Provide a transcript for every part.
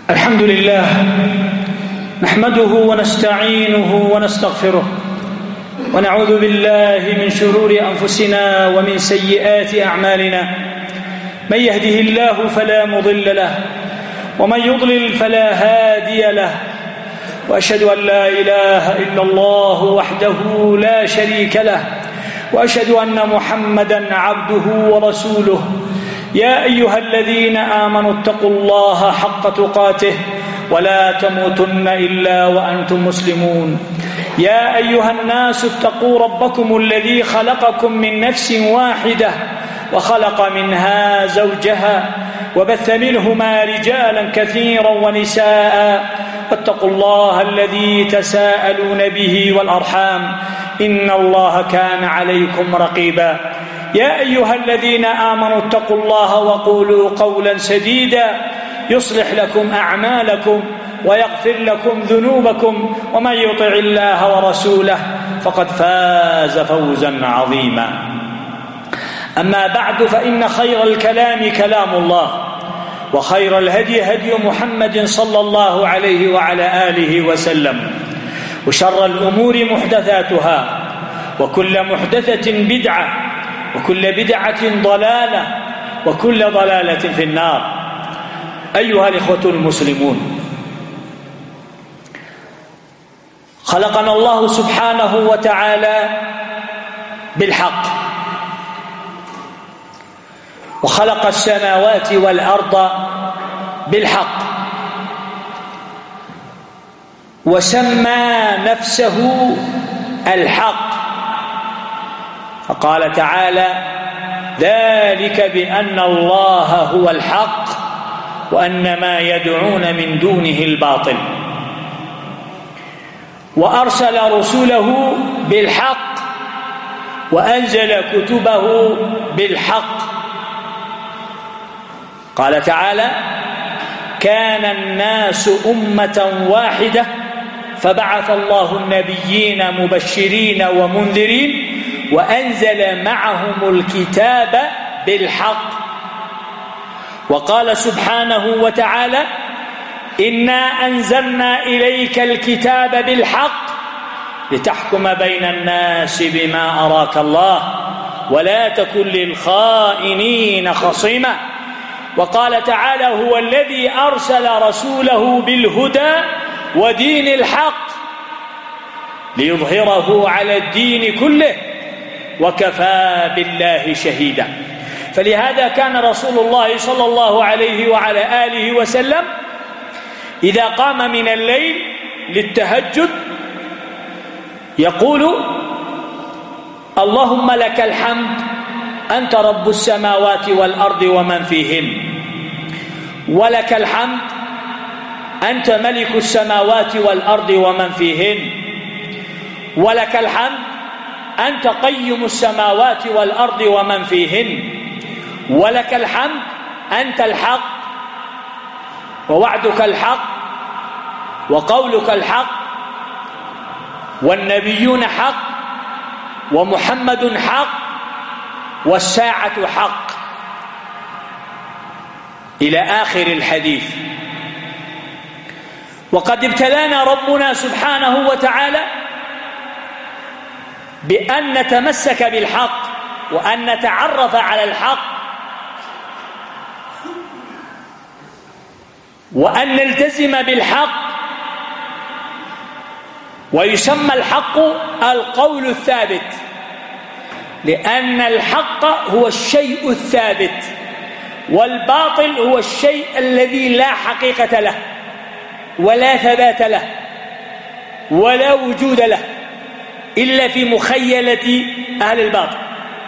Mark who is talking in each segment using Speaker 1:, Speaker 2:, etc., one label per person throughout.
Speaker 1: الحمد لله نحمده ونستعينه ونستغفره ونعوذ بالله من شرور أنفسنا ومن سيئات أعمالنا. من يهده الله فلا مضل له ومن يضلل فلا هادي له، وأشهد أن لا إله إلا الله وحده لا شريك له، وأشهد أن محمدا عبده ورسوله. يا أيها الذين آمنوا اتقوا الله حق تقاته ولا تموتن إلا وأنتم مسلمون. يا أيها الناس اتقوا ربكم الذي خلقكم من نفس واحدة وخلق منها زوجها وبث منهما رجالا كثيرا ونساء، واتقوا الله الذي تساءلون به والأرحام إن الله كان عليكم رقيبا. يا أيها الذين آمنوا اتقوا الله وقولوا قولا سديدا يصلح لكم أعمالكم ويغفر لكم ذنوبكم، ومن يطع الله ورسوله فقد فاز فوزا عظيما. أما بعد، فإن خير الكلام كلام الله، وخير الهدي هدي محمد صلى الله عليه وعلى آله وسلم، وشر الأمور محدثاتها، وكل محدثة بدعة، وكل بدعة ضلالة، وكل ضلالة في النار. أيها الإخوة المسلمون، خلقنا الله سبحانه وتعالى بالحق، وخلق السماوات والأرض بالحق، وسمى نفسه الحق، فقال تعالى: ذلك بأن الله هو الحق وأن ما يدعون من دونه الباطل. وأرسل رسله بالحق، وأنزل كتبه بالحق. قال تعالى: كان الناس أمة واحدة فبعث الله النبيين مبشرين ومنذرين وأنزل معهم الكتاب بالحق. وقال سبحانه وتعالى: إنا أنزلنا إليك الكتاب بالحق لتحكم بين الناس بما أراك الله ولا تكن للخائنين خصيما. وقال تعالى: هو الذي أرسل رسوله بالهدى ودين الحق ليظهره على الدين كله وكفى بالله شهيدا. فلهذا كان رسول الله صلى الله عليه وعلى آله وسلم إذا قام من الليل للتهجد يقول: اللهم لك الحمد أنت رب السماوات والأرض ومن فيهن، ولك الحمد أنت ملك السماوات والأرض ومن فيهن، ولك الحمد أنت قيم السماوات والأرض ومن فيهن، ولك الحمد أنت الحق ووعدك الحق وقولك الحق والنبيون حق ومحمد حق والساعة حق، إلى آخر الحديث. وقد ابتلانا ربنا سبحانه وتعالى بأن نتمسك بالحق، وأن نتعرف على الحق، وأن نلتزم بالحق. ويسمى الحق القول الثابت، لأن الحق هو الشيء الثابت، والباطل هو الشيء الذي لا حقيقة له ولا ثبات له ولا وجود له إلا في مخيلة أهل الباطل.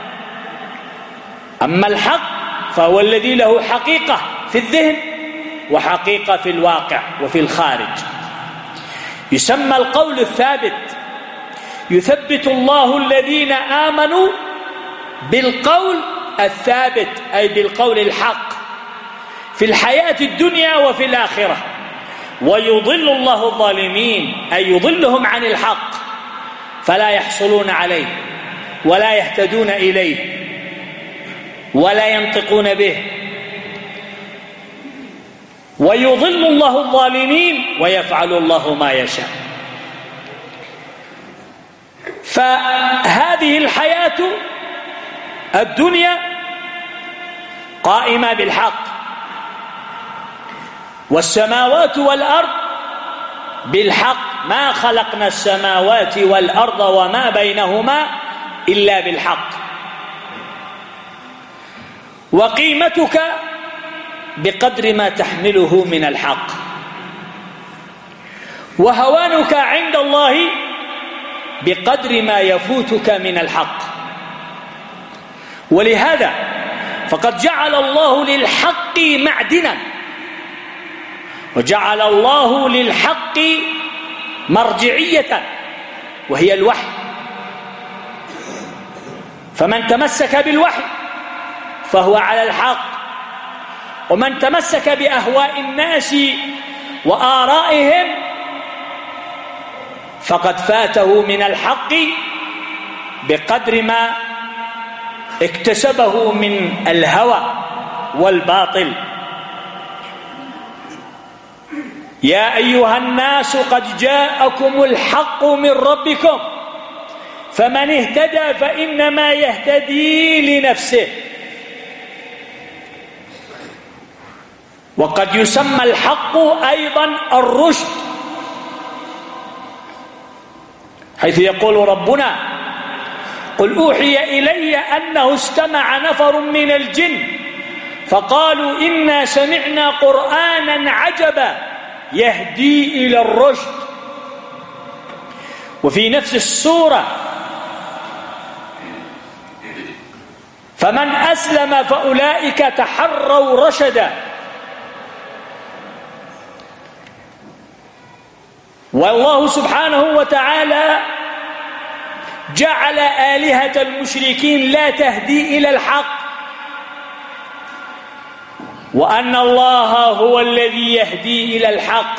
Speaker 1: أما الحق فهو الذي له حقيقة في الذهن وحقيقة في الواقع وفي الخارج. يسمى القول الثابت. يثبت الله الذين آمنوا بالقول الثابت، أي بالقول الحق في الحياة الدنيا وفي الآخرة. ويضل الله الظالمين، أي يضلهم عن الحق فلا يحصلون عليه ولا يهتدون إليه ولا ينطقون به. ويضل الله الظالمين ويفعل الله ما يشاء. فهذه الحياة الدنيا قائمة بالحق، والسماوات والأرض بالحق، ما خلقنا السماوات والأرض وما بينهما إلا بالحق. وقيمتك بقدر ما تحمله من الحق، وهوانك عند الله بقدر ما يفوتك من الحق. ولهذا فقد جعل الله للحق معدنا، وجعل الله للحق مرجعية وهي الوحي. فمن تمسك بالوحي فهو على الحق، ومن تمسك بأهواء الناس وآرائهم فقد فاته من الحق بقدر ما اكتسبه من الهوى والباطل. يا أيها الناس قد جاءكم الحق من ربكم فمن اهتدى فإنما يهتدي لنفسه. وقد يسمى الحق أيضا الرشد، حيث يقول ربنا: قل أوحي إلي أنه استمع نفر من الجن فقالوا إنا سمعنا قرآنا عجبا يهدي إلى الرشد. وفي نفس السورة: فمن أسلم فأولئك تحروا رشدا. والله سبحانه وتعالى جعل آلهة المشركين لا تهدي إلى الحق، وأن الله هو الذي يهدي إلى الحق.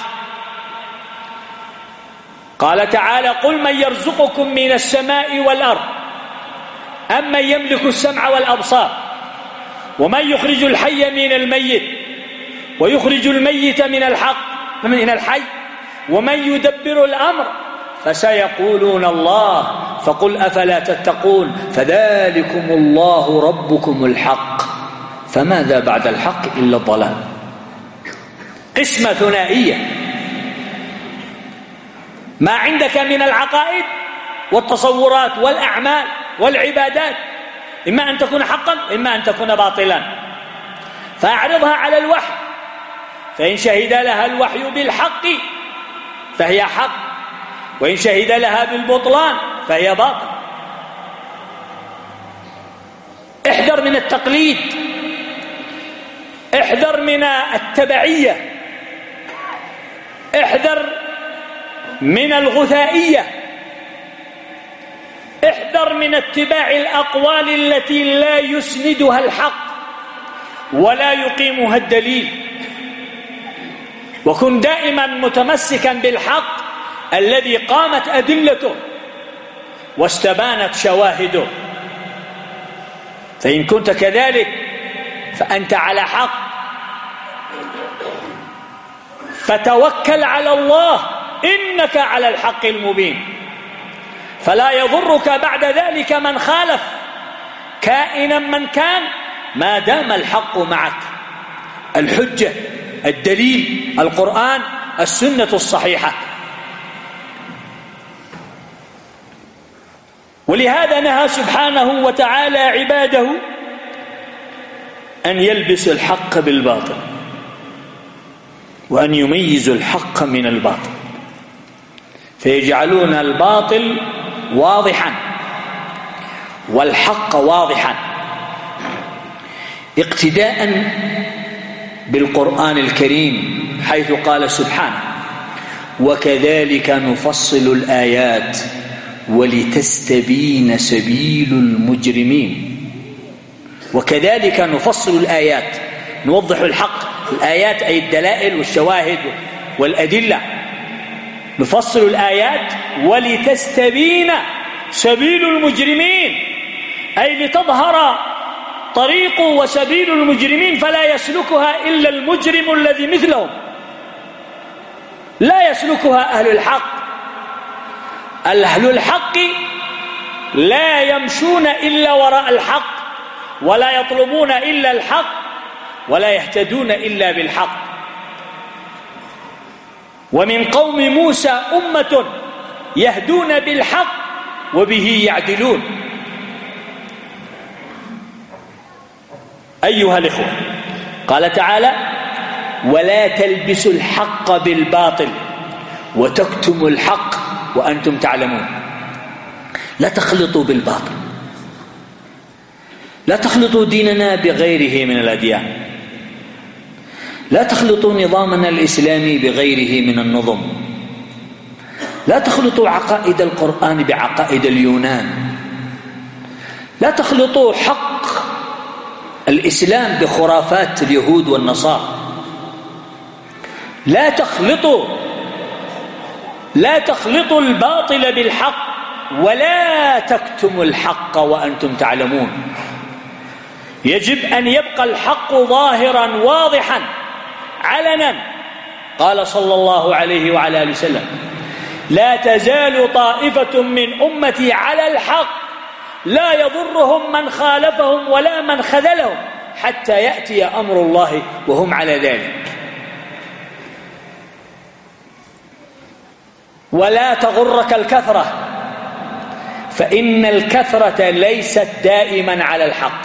Speaker 1: قال تعالى: قل من يرزقكم من السماء والأرض أمن يملك السمع والأبصار ومن يخرج الحي من الميت ويخرج الميت من الحي ومن يدبر الأمر فسيقولون الله فقل أفلا تتقون فذلكم الله ربكم الحق فماذا بعد الحق إلا الضلال. قسمة ثنائية: ما عندك من العقائد والتصورات والأعمال والعبادات إما أن تكون حقا إما أن تكون باطلا، فأعرضها على الوحي، فإن شهد لها الوحي بالحق فهي حق، وإن شهد لها بالبطلان فهي باطل. احذر من التقليد، احذر من التبعية، احذر من الغثائية، احذر من اتباع الأقوال التي لا يسندها الحق ولا يقيمها الدليل، وكن دائما متمسكا بالحق الذي قامت أدلته واستبانت شواهده. فإن كنت كذلك فأنت على حق، فتوكل على الله إنك على الحق المبين، فلا يضرك بعد ذلك من خالف كائنا من كان ما دام الحق معك. الحجة، الدليل، القرآن، السنة الصحيحة. ولهذا نهى سبحانه وتعالى عباده أن يلبسوا الحق بالباطل وأن يميزوا الحق من الباطل، فيجعلون الباطل واضحا والحق واضحا اقتداء بالقرآن الكريم، حيث قال سبحانه: وكذلك نفصل الآيات ولتستبين سبيل المجرمين. وكذلك نفصل الآيات، نوضح الحق. الآيات أي الدلائل والشواهد والأدلة. نفصل الآيات ولتستبين سبيل المجرمين، أي لتظهر طريق وسبيل المجرمين فلا يسلكها إلا المجرم الذي مثلهم، لا يسلكها أهل الحق. أهل الحق لا يمشون إلا وراء الحق، ولا يطلبون إلا الحق، ولا يهتدون إلا بالحق. ومن قوم موسى أمة يهدون بالحق وبه يعدلون. أيها الإخوة، قال تعالى: ولا تلبسوا الحق بالباطل وتكتموا الحق وأنتم تعلمون. لا تخلطوا بالباطل، لا تخلطوا ديننا بغيره من الأديان، لا تخلطوا نظامنا الإسلامي بغيره من النظم، لا تخلطوا عقائد القرآن بعقائد اليونان، لا تخلطوا حق الإسلام بخرافات اليهود والنصارى، لا تخلطوا الباطل بالحق، ولا تكتموا الحق وأنتم تعلمون. يجب أن يبقى الحق ظاهرا واضحا علنا. قال صلى الله عليه وعلى آله وسلم: لا تزال طائفة من أمتي على الحق لا يضرهم من خالفهم ولا من خذلهم حتى يأتي أمر الله وهم على ذلك. ولا تغرك الكثرة، فإن الكثرة ليست دائما على الحق،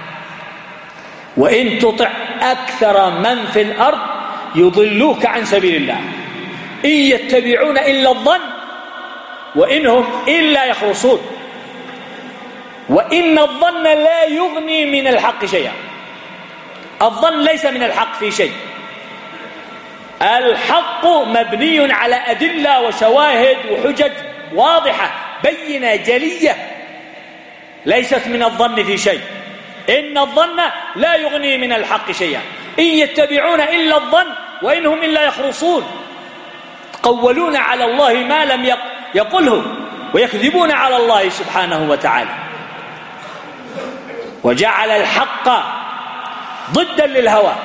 Speaker 1: وإن تطع أكثر من في الأرض يضلوك عن سبيل الله، إن يتبعون إلا الظن وإنهم إلا يخرصون. وإن الظن لا يغني من الحق شيئا، الظن ليس من الحق في شيء. الحق مبني على أدلة وشواهد وحجج واضحة بينة جلية، ليست من الظن في شيء. إن الظن لا يغني من الحق شيئا، إن يتبعون إلا الظن وإنهم إلا يخرصون. قولون على الله ما لم يقله ويكذبون على الله سبحانه وتعالى. وجعل الحق ضدا للهوى،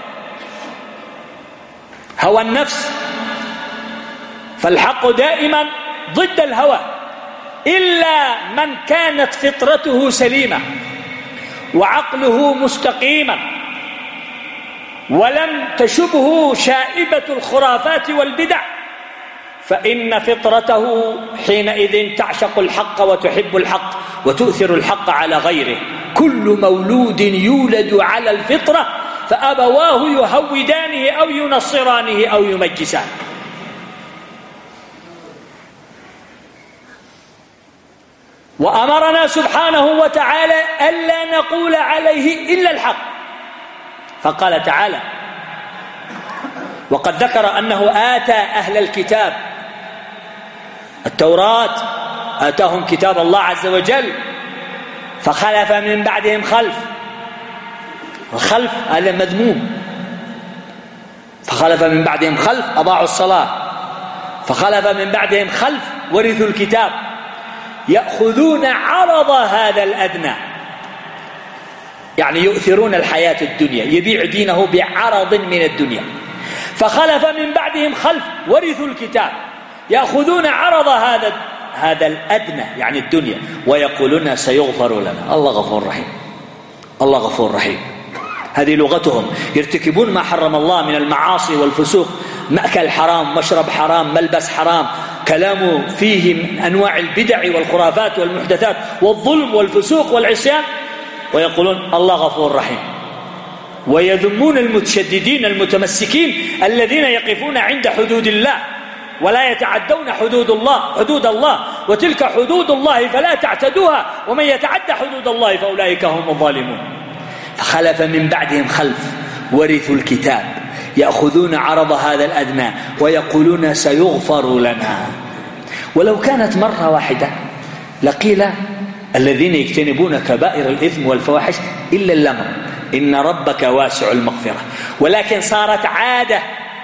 Speaker 1: هوى النفس، فالحق دائما ضد الهوى، إلا من كانت فطرته سليمة وعقله مستقيما ولم تشبه شائبة الخرافات والبدع، فإن فطرته حينئذ تعشق الحق وتحب الحق وتؤثر الحق على غيره. كل مولود يولد على الفطرة فأبواه يهودانه أو ينصرانه أو يمجسانه. وأمرنا سبحانه وتعالى ألا نقول عليه إلا الحق، فقال تعالى: وقد ذكر أنه آتى أهل الكتاب التوراة، آتاهم كتاب الله عز وجل، فخلف من بعدهم خلف، الخلف هذا مذموم، فخلف من بعدهم خلف أضاعوا الصلاة، فخلف من بعدهم خلف ورثوا الكتاب يأخذون عرض هذا الأدنى، يعني يؤثرون الحياة الدنيا، يبيع دينه بعرض من الدنيا. فخلف من بعدهم خلف ورثوا الكتاب يأخذون عرض هذا الأدنى يعني الدنيا، ويقولون سيغفر لنا. الله غفور رحيم، الله غفور رحيم. هذه لغتهم، يرتكبون ما حرم الله من المعاصي والفسوق، مأكل حرام، مشرب حرام، ملبس حرام، كلامه فيه من أنواع البدع والخرافات والمحدثات والظلم والفسوق والعصيان، ويقولون الله غفور رحيم. ويذمون المتشددين المتمسكين الذين يقفون عند حدود الله ولا يتعدون حدود الله، وتلك حدود الله فلا تعتدوها، ومن يتعد حدود الله فأولئك هم الظالمون. فخلف من بعدهم خلف ورثوا الكتاب يأخذون عرض هذا الأدنى ويقولون سيغفر لنا. ولو كانت مرة واحدة لقيل الذين يجتنبون كبائر الإثم والفواحش إلا اللمم إن ربك واسع المغفرة، ولكن صارت عادة،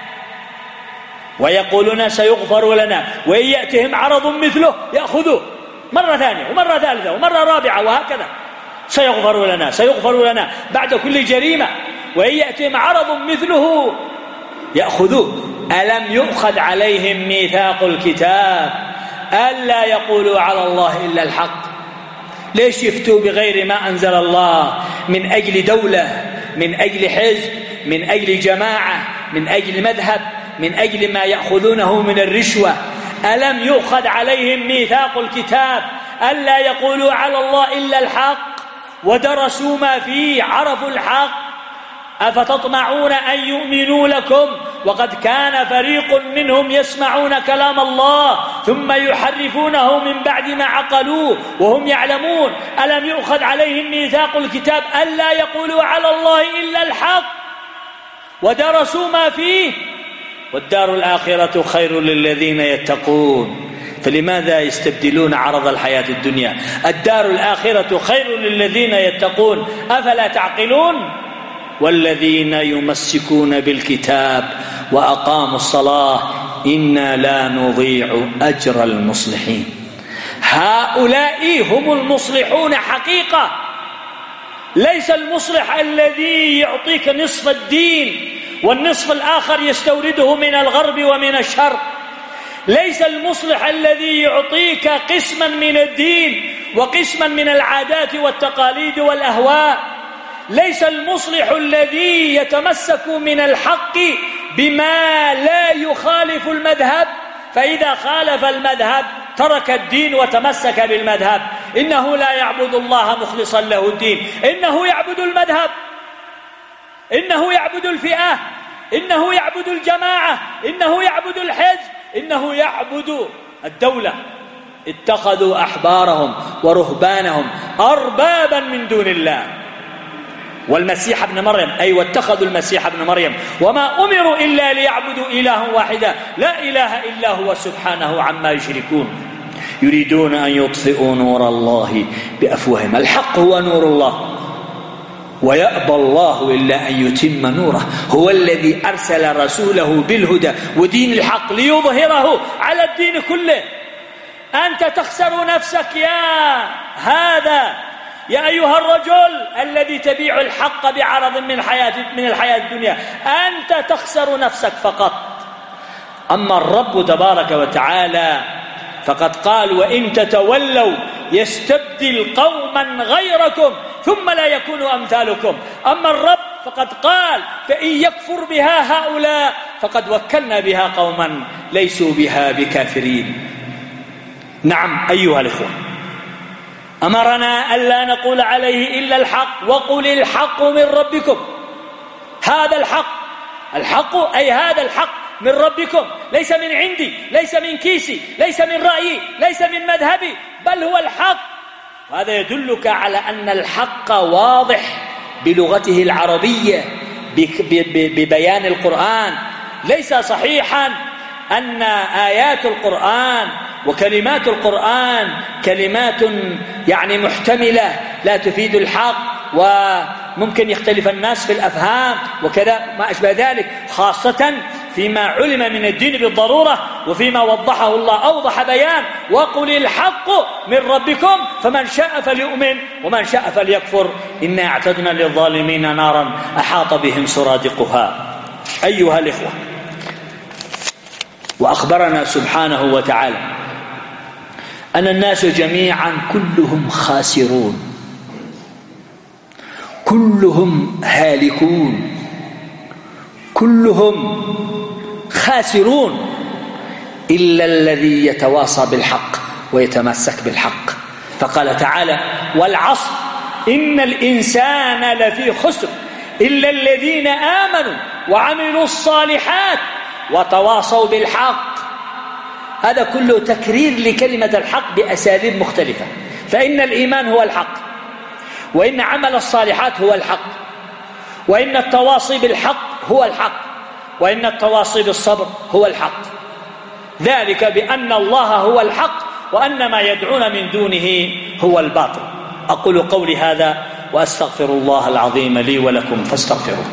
Speaker 1: ويقولون سيغفر لنا، وإن يأتهم عرض مثله يأخذوه مرة ثانية ومرة ثالثة ومرة رابعة، وهكذا سيغفر لنا بعد كل جريمة. وإن يأتهم عرض مثله يأخذوه. ألم يؤخذ عليهم ميثاق الكتاب ألا يقولوا على الله إلا الحق؟ ليش يفتوا بغير ما أنزل الله من أجل دولة، من أجل حزب، من أجل جماعة، من أجل مذهب، من أجل ما يأخذونه من الرشوة؟ ألم يؤخذ عليهم ميثاق الكتاب ألا يقولوا على الله إلا الحق ودرسوا ما فيه، عرفوا الحق. أفتطمعون أن يؤمنوا لكم وقد كان فريق منهم يسمعون كلام الله ثم يحرفونه من بعد ما عقلوه وهم يعلمون. ألم يؤخذ عليهم ميثاق الكتاب ألا يقولوا على الله إلا الحق ودرسوا ما فيه والدار الآخرة خير للذين يتقون. فلماذا يستبدلون عرض الحياة الدنيا؟ الدار الآخرة خير للذين يتقون، أفلا تعقلون؟ والذين يمسكون بالكتاب وأقاموا الصلاة إنا لا نضيع أجر المصلحين. هؤلاء هم المصلحون حقيقة. ليس المصلح الذي يعطيك نصف الدين والنصف الآخر يستورده من الغرب ومن الشرق. ليس المصلح الذي يعطيك قسما من الدين وقسما من العادات والتقاليد والأهواء. ليس المصلح الذي يتمسك من الحق بما لا يخالف المذهب، فإذا خالف المذهب ترك الدين وتمسك بالمذهب. إنه لا يعبد الله مخلصا له الدين، إنه يعبد المذهب، إنه يعبد الفئة، إنه يعبد الجماعة، إنه يعبد الحزب، إنه يعبد الدولة. اتخذوا أحبارهم ورهبانهم أربابا من دون الله والمسيح ابن مريم، أي واتخذوا المسيح ابن مريم وما أمروا إلا ليعبدوا إله واحدا لا إله إلا هو سبحانه عما يشركون. يريدون أن يطفئوا نور الله بأفواههم. الحق هو نور الله ويأبى الله إلا أن يتم نوره. هو الذي أرسل رسوله بالهدى ودين الحق ليظهره على الدين كله. أنت تخسر نفسك يا هذا، يا أيها الرجل الذي تبيع الحق بعرض من الحياة الدنيا، أنت تخسر نفسك فقط. أما الرب تبارك وتعالى فقد قال وإن تتولوا يستبدل قوما غيركم ثم لا يكونوا أمثالكم. أما الرب فقد قال فإن يكفر بها هؤلاء فقد وكلنا بها قوما ليسوا بها بكافرين. نعم أيها الإخوة، أمرنا ألا نقول عليه إلا الحق، وقل الحق من ربكم. هذا الحق أي هذا الحق من ربكم، ليس من عندي، ليس من كيسي، ليس من رأيي، ليس من مذهبي، بل هو الحق. وهذا يدلك على أن الحق واضح بلغته العربية ببيان القرآن. ليس صحيحا أن آيات القرآن وكلمات القرآن كلمات يعني محتملة لا تفيد الحق، وممكن يختلف الناس في الأفهام وكذا ما أشبه ذلك، خاصة فيما علم من الدين بالضرورة وفيما وضحه الله أوضح بيان. وقل الحق من ربكم فمن شاء فليؤمن ومن شاء فليكفر إنا اعتدنا للظالمين نارا أحاط بهم سرادقها. أيها الإخوة، وأخبرنا سبحانه وتعالى أن الناس جميعا كلهم خاسرون، كلهم هالكون، كلهم خاسرون إلا الذي يتواصى بالحق ويتمسك بالحق. فقال تعالى والعصر إن الإنسان لفي خسر إلا الذين آمنوا وعملوا الصالحات وتواصوا بالحق. هذا كله تكرير لكلمة الحق بأساليب مختلفة. فإن الإيمان هو الحق، وإن عمل الصالحات هو الحق، وإن التواصي بالحق هو الحق، وإن التواصي بالصبر هو الحق. ذلك بأن الله هو الحق وأن ما يدعون من دونه هو الباطل. أقول قولي هذا وأستغفر الله العظيم لي ولكم فاستغفروه.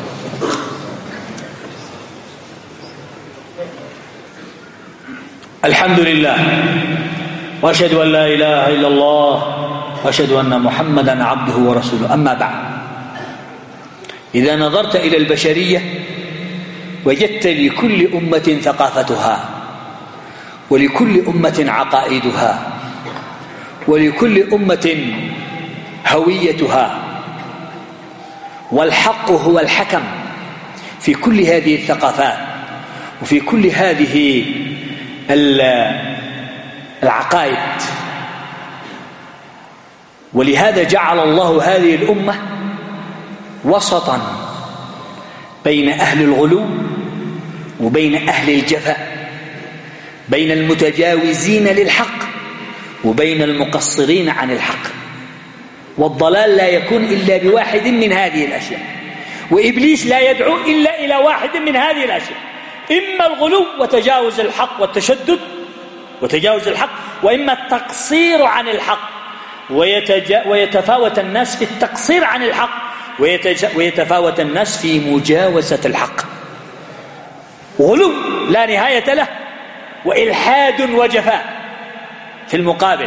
Speaker 1: الحمد لله وأشهد أن لا إله إلا الله وأشهد أن محمدا عبده ورسوله. أما بعد، إذا نظرت إلى البشرية وجدت لكل أمة ثقافتها، ولكل أمة عقائدها، ولكل أمة هويتها، والحق هو الحكم في كل هذه الثقافات وفي كل هذه العقائد. ولهذا جعل الله هذه الأمة وسطا بين أهل الغلو وبين أهل الجفاء، بين المتجاوزين للحق وبين المقصرين عن الحق. والضلال لا يكون إلا بواحد من هذه الأشياء، وإبليس لا يدعو إلا إلى واحد من هذه الأشياء: إما الغلو وتجاوز الحق والتشدد وتجاوز الحق، وإما التقصير عن الحق ويتفاوت الناس في التقصير عن الحق، ويتفاوت الناس في مجاوزة الحق. غلو لا نهاية له، وإلحاد وجفاء في المقابل.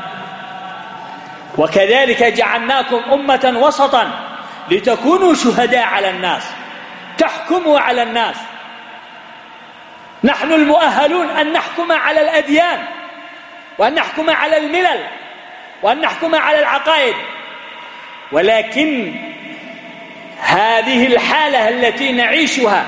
Speaker 1: وكذلك جعلناكم أمة وسطا لتكونوا شهداء على الناس، تحكموا على الناس. نحن المؤهلون أن نحكم على الأديان، وأن نحكم على الملل، وأن نحكم على العقائد، ولكن هذه الحالة التي نعيشها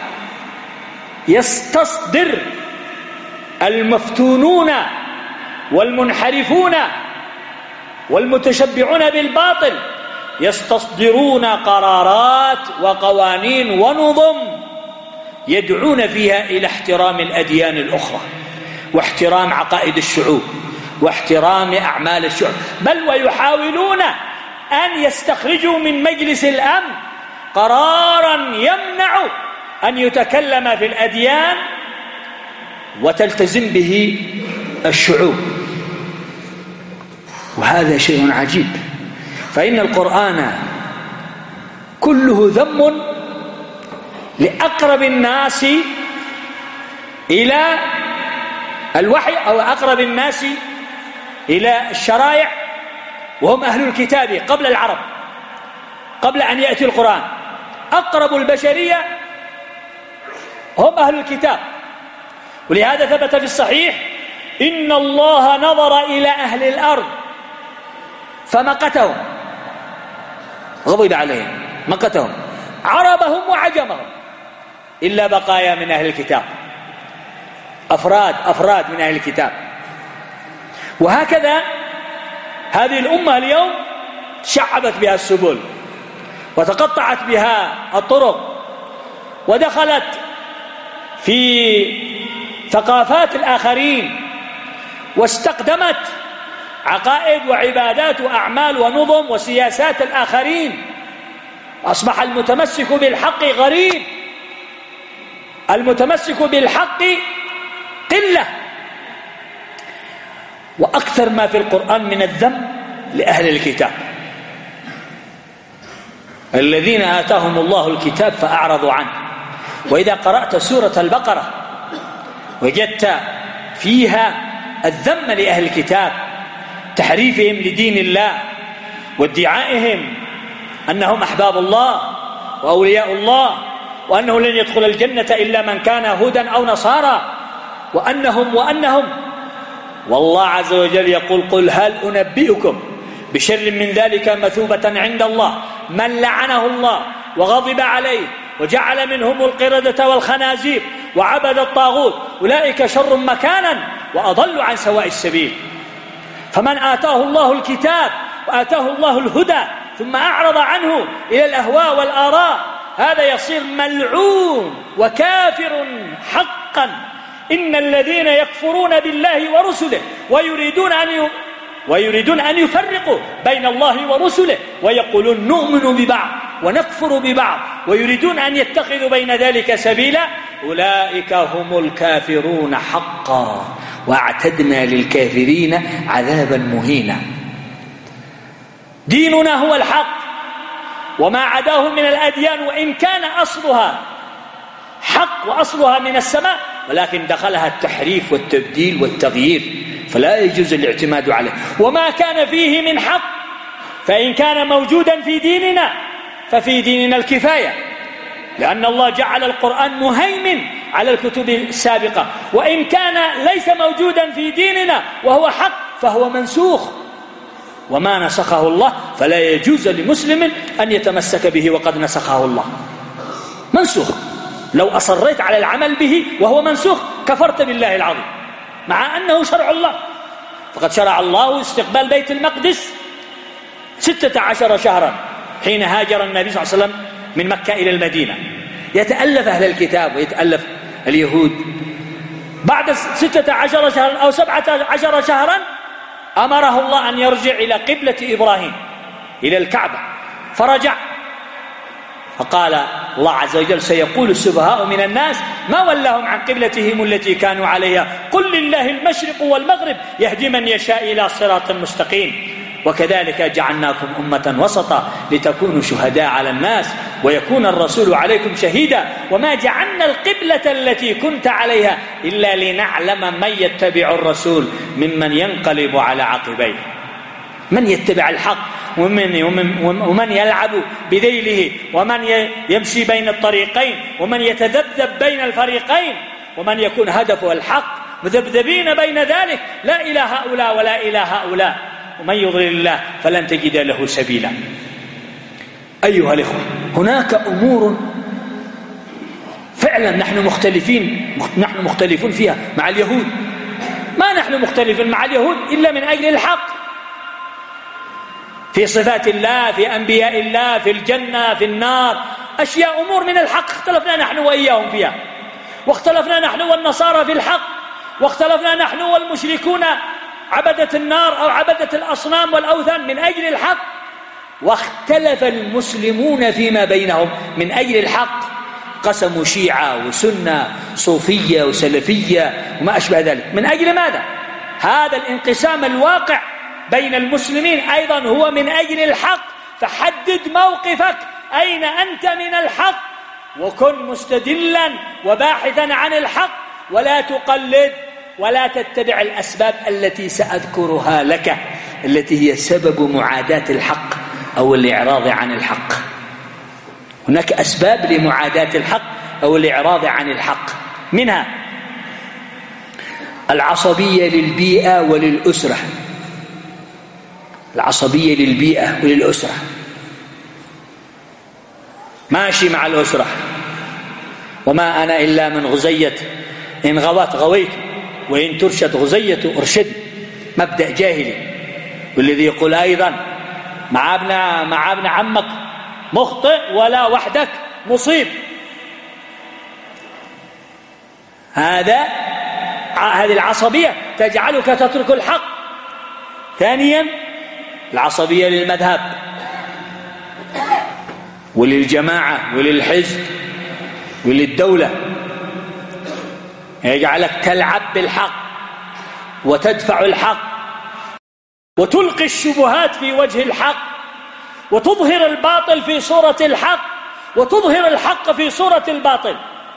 Speaker 1: يستصدر المفتونون والمنحرفون والمتشبعون بالباطل، يستصدرون قرارات وقوانين ونظم يدعون فيها إلى احترام الأديان الأخرى، واحترام عقائد الشعوب، واحترام أعمال الشعوب، بل ويحاولون أن يستخرجوا من مجلس الأمن قرارا يمنع أن يتكلم في الأديان وتلتزم به الشعوب. وهذا شيء عجيب، فإن القرآن كله ذم لأقرب الناس إلى الوحي، أو أقرب الناس إلى الشرائع، وهم أهل الكتاب قبل العرب، قبل أن يأتي القرآن. أقرب البشرية هم أهل الكتاب. ولهذا ثبت في الصحيح: إن الله نظر إلى أهل الأرض فمقتهم، غضب عليهم، مقتهم، عربهم وعجمهم، إلا بقايا من أهل الكتاب، أفراد من أهل الكتاب. وهكذا هذه الأمة اليوم شعبت بها السبل، وتقطعت بها الطرق، ودخلت في ثقافات الآخرين، واستقدمت عقائد وعبادات وأعمال ونظم وسياسات الآخرين. أصبح المتمسك بالحق غريب، المتمسك بالحق قلة. وأكثر ما في القرآن من الذم لأهل الكتاب، الذين آتاهم الله الكتاب فأعرضوا عنه. وإذا قرأت سورة البقرة وجدت فيها الذم لأهل الكتاب، تحريفهم لدين الله، وادعائهم أنهم أحباب الله وأولياء الله، وأنه لن يدخل الجنة إلا من كان هودا أو نصارى، وأنهم والله عز وجل يقول: قل هل أنبئكم بشر من ذلك مثوبة عند الله من لعنه الله وغضب عليه وجعل منهم القردة والخنازير وعبد الطاغوت أولئك شر مكانا وأضل عن سواء السبيل. فمن آتاه الله الكتاب وآتاه الله الهدى ثم أعرض عنه إلى الأهواء والآراء، هذا يصير ملعون وكافر حقا. إن الذين يكفرون بالله ورسله ويريدون أن يفرقوا بين الله ورسله، ويقولون نؤمن ببعض ونكفر ببعض، ويريدون أن يتخذوا بين ذلك سبيلا، أولئك هم الكافرون حقا، واعتدنا للكافرين عذابا مهينا. ديننا هو الحق، وما عداه من الأديان وإن كان أصلها حق وأصلها من السماء، ولكن دخلها التحريف والتبديل والتغيير، فلا يجوز الاعتماد عليه. وما كان فيه من حق فإن كان موجودا في ديننا ففي ديننا الكفاية، لأن الله جعل القرآن مهيمن على الكتب السابقة. وإن كان ليس موجودا في ديننا وهو حق فهو منسوخ، وما نسخه الله فلا يجوز لمسلم أن يتمسك به وقد نسخه الله. منسوخ، لو أصريت على العمل به وهو منسوخ كفرت بالله العظيم، مع أنه شرع الله. فقد شرع الله استقبال بيت المقدس 16 شهرا حين هاجر النبي صلى الله عليه وسلم من مكة إلى المدينة. يتألف أهل الكتاب ويتألف اليهود. بعد 16 شهرا أو 17 شهرا أمره الله أن يرجع إلى قبلة إبراهيم، إلى الكعبة، فرجع. فقال الله عز وجل: سيقول السفهاء من الناس ما ولاهم عن قبلتهم التي كانوا عليها قل لله المشرق والمغرب يهدي من يشاء إلى صراط مستقيم. وكذلك جعلناكم أمة وسطا لتكونوا شهداء على الناس ويكون الرسول عليكم شهيدا وما جعلنا القبلة التي كنت عليها إلا لنعلم من يتبع الرسول ممن ينقلب على عقبيه. من يتبع الحق ومن يلعب بذيله ومن يمشي بين الطريقين ومن يتذبذب بين الفريقين ومن يكون هدفه الحق مذبذبين بين ذلك لا إلى هؤلاء ولا إلى هؤلاء ومن يضلل الله فلن تجد له سبيلا. أيها الإخوة، هناك أمور فعلا نحن مختلفون فيها مع اليهود. ما نحن مختلفين مع اليهود إلا من أجل الحق في صفات الله، في أنبياء الله، في الجنة، في النار، أشياء أمور من الحق اختلفنا نحن وإياهم فيها، واختلفنا نحن والنصارى في الحق، واختلفنا نحن والمشركون عبدة النار أو عبدة الأصنام والأوثان من أجل الحق، واختلف المسلمون فيما بينهم من أجل الحق، قسموا شيعة وسنة، صوفية وسلفية وما أشبه ذلك. من أجل ماذا؟ هذا الانقسام الواقع بين المسلمين أيضا هو من أجل الحق. فحدد موقفك، أين أنت من الحق، وكن مستدلا وباحثا عن الحق، ولا تقلد ولا تتبع الأسباب التي سأذكرها لك التي هي سبب معاداة الحق أو الإعراض عن الحق. هناك أسباب لمعاداة الحق أو الإعراض عن الحق، منها العصبية للبيئة وللأسرة. العصبية للبيئة وللأسرة، ماشي مع الأسرة، وما أنا إلا من غزية، إن غوت غويت وإن ترشد غزية أرشد. مبدأ جاهلي. والذي يقول أيضا مع ابن عمك مخطئ ولا وحدك مصيب، هذه العصبية تجعلك تترك الحق. ثانيا العصبية للمذهب وللجماعة وللحزب وللدولة، يجعلك تلعب بالحق وتدفع الحق وتلقي الشبهات في وجه الحق وتظهر الباطل في صورة الحق وتظهر الحق في صورة الباطل.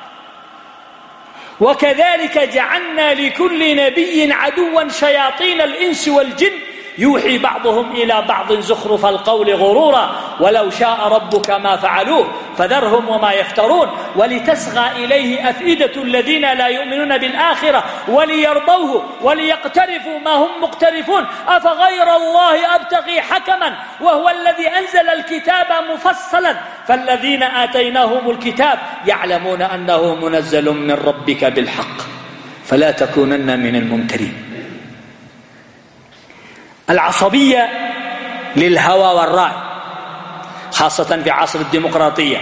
Speaker 1: وكذلك جعلنا لكل نبي عدوا شياطين الإنس والجن يوحي بعضهم إلى بعض زخرف القول غرورا ولو شاء ربك ما فعلوه فذرهم وما يفترون ولتصغى إليه أفئدة الذين لا يؤمنون بالآخرة وليرضوه وليقترفوا ما هم مقترفون أفغير الله أبتغي حكما وهو الذي أنزل الكتاب مفصلا فالذين آتيناهم الكتاب يعلمون أنه منزل من ربك بالحق فلا تكونن من الممترين. العصبية للهوى والرأي، خاصة في عصر الديمقراطية،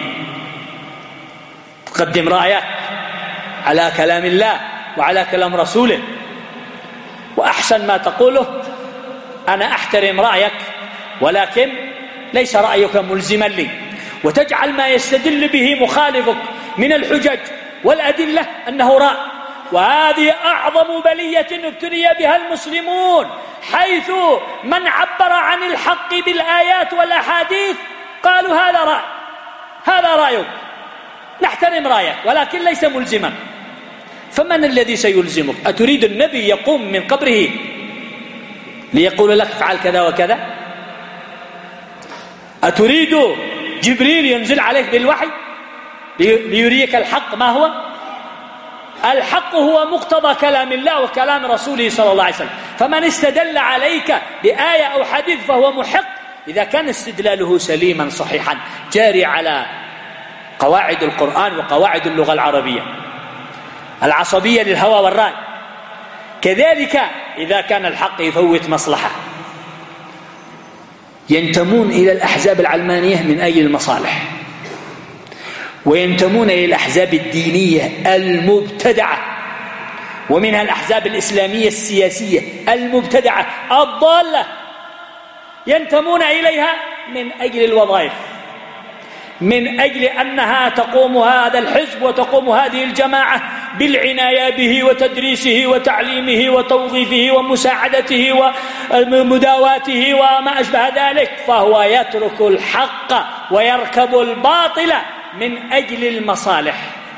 Speaker 1: تقدم رأيك على كلام الله وعلى كلام رسوله، وأحسن ما تقوله أنا أحترم رأيك ولكن ليس رأيك ملزما لي، وتجعل ما يستدل به مخالفك من الحجج والأدلة أنه رأي. وهذه أعظم بلية ابتلي بها المسلمون، حيث من عبر عن الحق بالآيات والأحاديث قالوا هذا رأيك، نحترم رأيك ولكن ليس ملزما. فمن الذي سيلزمك؟ أتريد النبي يقوم من قبره ليقول لك افعل كذا وكذا؟ أتريد جبريل ينزل عليك بالوحي ليريك الحق؟ ما هو الحق؟ هو مقتضى كلام الله وكلام رسوله صلى الله عليه وسلم. فمن استدل عليك بآية أو حديث فهو محق إذا كان استدلاله سليما صحيحا جاري على قواعد القرآن وقواعد اللغة العربية، العصبية للهوى والرأي. كذلك إذا كان الحق يفوت مصلحة ينتمون إلى الأحزاب العلمانية من أجل المصالح، وينتمون إلى الأحزاب الدينية المبتدعة، ومنها الأحزاب الإسلامية السياسية المبتدعة الضالة، ينتمون إليها من أجل الوظائف، من أجل أنها تقوم هذا الحزب وتقوم هذه الجماعة بالعناية به وتدريسه وتعليمه وتوظيفه ومساعدته ومداواته وما أشبه ذلك، فهو يترك الحق ويركب الباطل من أجل المصالح.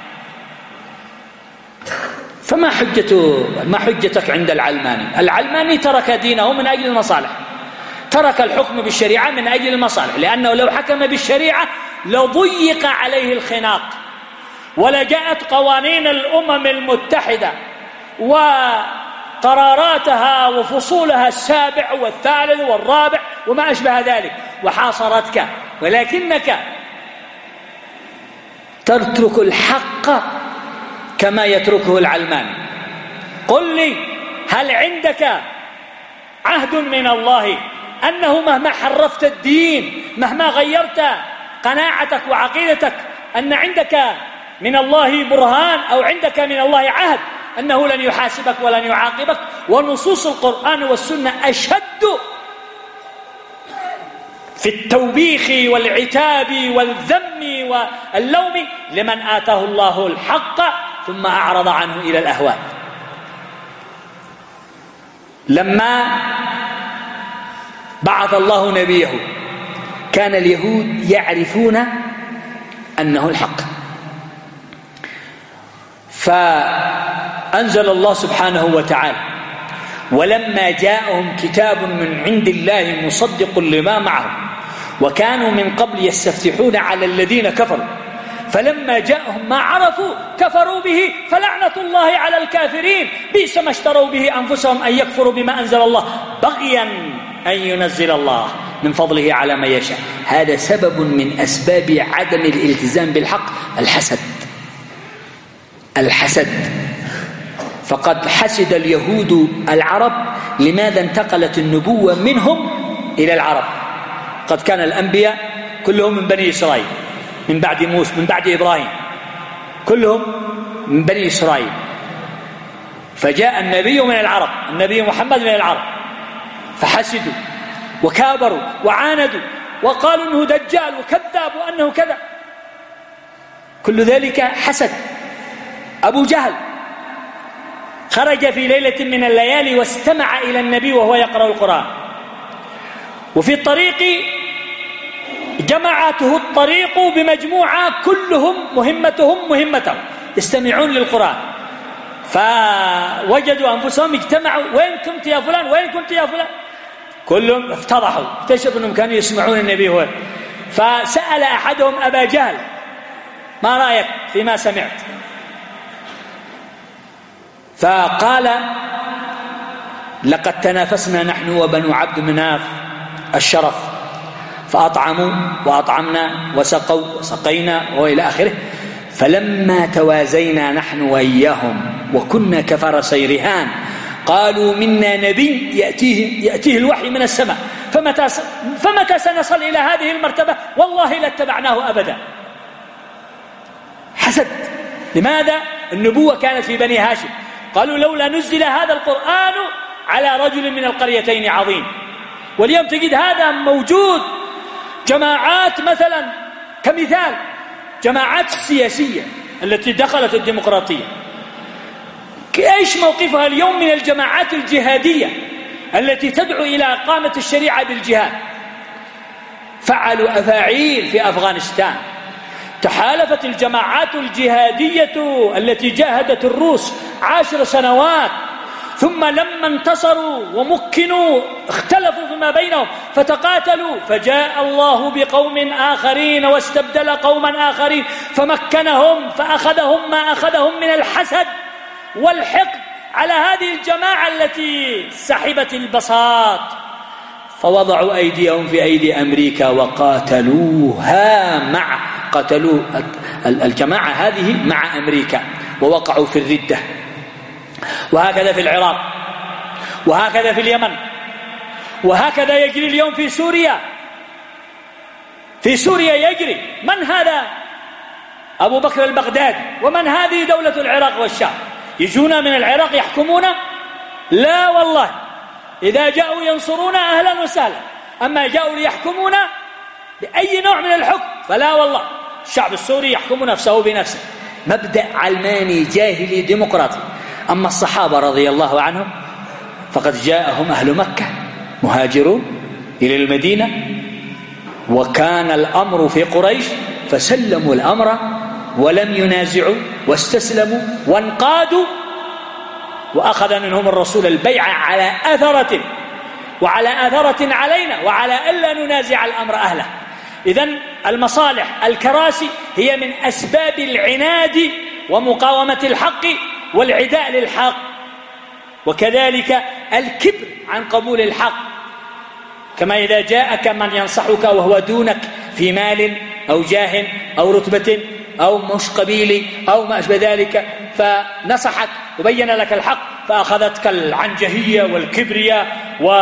Speaker 1: فما حجتك عند العلماني؟ العلماني ترك دينه من أجل المصالح، ترك الحكم بالشريعة من أجل المصالح، لأنه لو حكم بالشريعة لضيق عليه الخناق، ولجاءت قوانين الأمم المتحدة وقراراتها وفصولها السابع والثالث والرابع وما أشبه ذلك وحاصرتك، ولكنك تترك الحق كما يتركه العلماني. قل لي، هل عندك عهد من الله أنه مهما حرفت الدين، مهما غيرت قناعتك وعقيدتك، أن عندك من الله برهان أو عندك من الله عهد أنه لن يحاسبك ولن يعاقبك؟ ونصوص القرآن والسنة أشد في التوبيخ والعتاب والذم واللوم لمن آتاه الله الحق ثم أعرض عنه إلى الأهواء. لما بعث الله نبيه كان اليهود يعرفون أنه الحق، فأنزل الله سبحانه وتعالى: ولما جاءهم كتاب من عند الله مصدق لما معهم وكانوا من قبل يستفتحون على الذين كفروا فلما جاءهم ما عرفوا كفروا به فلعنة الله على الكافرين بئس ما اشتروا به أنفسهم أن يكفروا بما أنزل الله بغيا أن ينزل الله من فضله على ما يشاء. هذا سبب من أسباب عدم الالتزام بالحق، الحسد. فقد حسد اليهود العرب لماذا انتقلت النبوة منهم إلى العرب. قد كان الأنبياء كلهم من بني إسرائيل من بعد موسى من بعد إبراهيم، كلهم من بني إسرائيل، فجاء النبي من العرب، النبي محمد من العرب، فحسدوا وكابروا وعاندوا وقالوا أنه دجال وكذاب وأنه كذا، كل ذلك حسد. أبو جهل خرج في ليلة من الليالي واستمع إلى النبي وهو يقرأ القرآن، وفي الطريق جمعته الطريق بمجموعة كلهم مهمتهم يستمعون للقرآن، فوجدوا أنفسهم اجتمعوا: وين كنت يا فلان؟ وين كنت يا فلان؟ كلهم افتضحوا، اكتشفوا أنهم كانوا يسمعون النبي هو. فسأل أحدهم أبا جهل: ما رأيك فيما سمعت؟ فقال: لقد تنافسنا نحن وبنو عبد مناف الشرف، فأطعموا وأطعمنا وسقوا وسقينا وإلى آخره، فلما توازينا نحن وإياهم وكنا كفرسي رهان قالوا منا نبي يأتيه الوحي من السماء، فمتى سنصل إلى هذه المرتبة والله لاتبعناه أبدا. حسد. لماذا؟ النبوة كانت في بني هاشم، قالوا لولا نزل هذا القرآن على رجل من القريتين عظيم. واليوم تجد هذا موجود. جماعات مثلا كمثال جماعات السياسية التي دخلت الديمقراطية، ايش موقفها اليوم من الجماعات الجهادية التي تدعو إلى إقامة الشريعة بالجهاد؟ فعلوا أفاعيل في أفغانستان. تحالفت الجماعات الجهادية التي جاهدت الروس 10 سنوات ثم لما انتصروا ومكنوا اختلفوا فيما بينهم فتقاتلوا، فجاء الله بقوم آخرين واستبدل قوما آخرين فمكنهم فأخذهم ما أخذهم من الحسد والحقد على هذه الجماعة التي سحبت البساط، فوضعوا أيديهم في أيدي أمريكا وقاتلوها قتلوا الجماعة هذه مع أمريكا ووقعوا في الردة. وهكذا في العراق، وهكذا في اليمن، وهكذا يجري اليوم في سوريا. في سوريا يجري من هذا؟ أبو بكر البغدادي. ومن هذه دولة العراق والشام؟ يجون من العراق يحكمون؟ لا والله، إذا جاءوا ينصرون أهلا وسهلا، أما جاءوا ليحكمون بأي نوع من الحكم فلا والله. الشعب السوري يحكم نفسه بنفسه، مبدأ علماني جاهلي ديمقراطي. أما الصحابة رضي الله عنهم فقد جاءهم أهل مكة مهاجرون إلى المدينة، وكان الأمر في قريش فسلموا الأمر ولم ينازعوا واستسلموا وانقادوا، وأخذ منهم الرسول البيعة على أثرة وعلى أثرة علينا وعلى ألا ننازع الأمر أهله. إذن المصالح الكراسي هي من أسباب العناد ومقاومة الحق والعداء للحق، وكذلك الكبر عن قبول الحق. كما إذا جاءك من ينصحك وهو دونك في مال أو جاه أو رتبة أو مش قبيلي أو ما أشبه ذلك، فنصحك وبين لك الحق فأخذتك العنجهية والكبرياء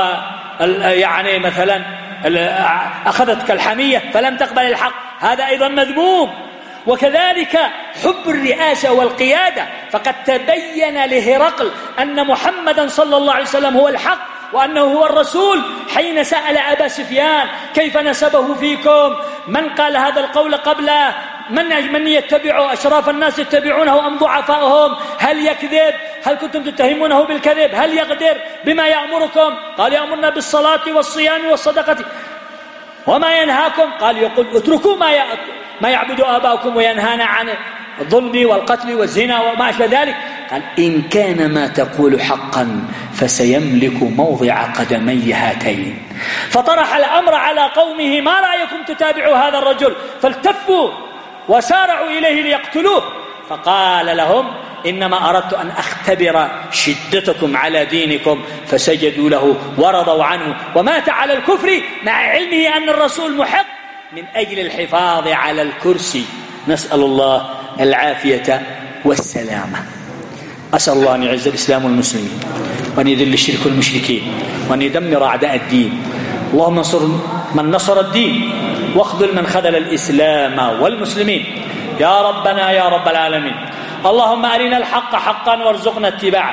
Speaker 1: ويعني مثلا أخذتك الحمية فلم تقبل الحق، هذا أيضا مذموم. وكذلك حب الرئاسة والقيادة، فقد تبين لهرقل أن محمدا صلى الله عليه وسلم هو الحق وأنه هو الرسول حين سأل أبا سفيان كيف نسبه فيكم، من قال هذا القول قبله، من يتبع أشراف الناس يتبعونه أم ضعفائهم، هل يكذب، هل كنتم تتهمونه بالكذب، هل يقدر بما يأمركم؟ قال يأمرنا بالصلاة والصيام والصدقة وما ينهاكم، قال يقول اتركوا ما يعبد آباؤكم وينهانا عن الظلم والقتل والزنا وما أشبه ذلك. قال إن كان ما تقول حقا فسيملك موضع قدمي هاتين. فطرح الأمر على قومه ما رأيكم تتابعوا هذا الرجل، فالتفوا وسارعوا إليه ليقتلوه، فقال لهم إنما أردت أن أختبر شدتكم على دينكم، فسجدوا له ورضوا عنه ومات على الكفر مع علمه أن الرسول محق من أجل الحفاظ على الكرسي. نسأل الله العافية والسلامة. أسأل الله أن يعز الإسلام والمسلمين وأن يذل الشرك والمشركين وأن يدمر أعداء الدين. اللهم انصر من نصر الدين واخذل من خذل الإسلام والمسلمين يا ربنا يا رب العالمين. اللهم أرنا الحق حقا وارزقنا اتباعه،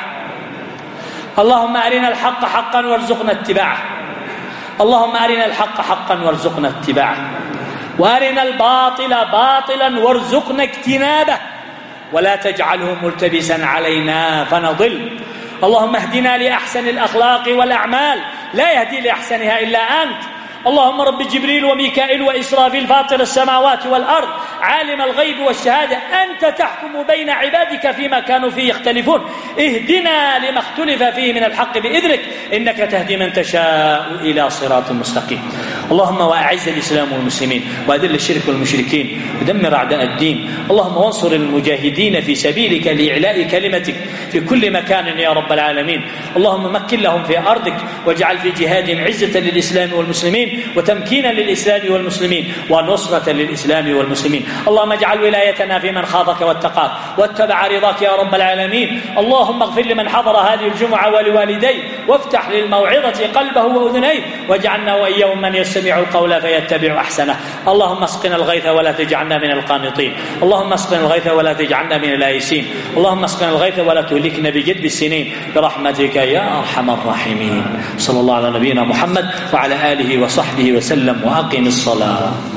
Speaker 1: اللهم أرنا الحق حقا وارزقنا اتباعه، اللهم أرنا الحق حقا وارزقنا اتباعه، وأرنا الباطل باطلا وارزقنا اجتنابه، ولا تجعله ملتبسا علينا فنضل. اللهم اهدنا لأحسن الأخلاق والأعمال، لا يهدي لأحسنها إلا أنت. اللهم رب جبريل وميكائيل وإسرافيل فاطر السماوات والأرض عالم الغيب والشهادة، أنت تحكم بين عبادك فيما كانوا فيه يختلفون، اهدنا لما اختلف فيه من الحق بإذنك، إنك تهدي من تشاء إلى صراط مستقيم. اللهم وأعز الإسلام والمسلمين وأذل الشرك والمشركين ودمر أعداء الدين. اللهم وانصر المجاهدين في سبيلك لإعلاء كلمتك في كل مكان يا رب العالمين. اللهم مكن لهم في أرضك واجعل في جهادهم عزة للإسلام والمسلمين وتمكينا للإسلام والمسلمين ونصرة للإسلام والمسلمين. اللهم اجعل ولايتنا في من خافك واتقاك واتبع رضاك يا رب العالمين. اللهم اغفر لمن حضر هذه الجمعة ولوالديه، وافتح للموعظة قلبه وأذنيه، واجعلنا وإياهم من يستمع القول فيتبع أحسنه. اللهم اسقنا الغيث ولا تجعلنا من القانطين، اللهم اسقنا الغيث ولا تجعلنا من الآيسين، اللهم اسقنا الغيث ولا تهلكنا بجد السنين برحمتك يا أرحم الراحمين. صلى الله على نبينا محمد وعلى آله وصحبه وسلم، وأقم الصلاة.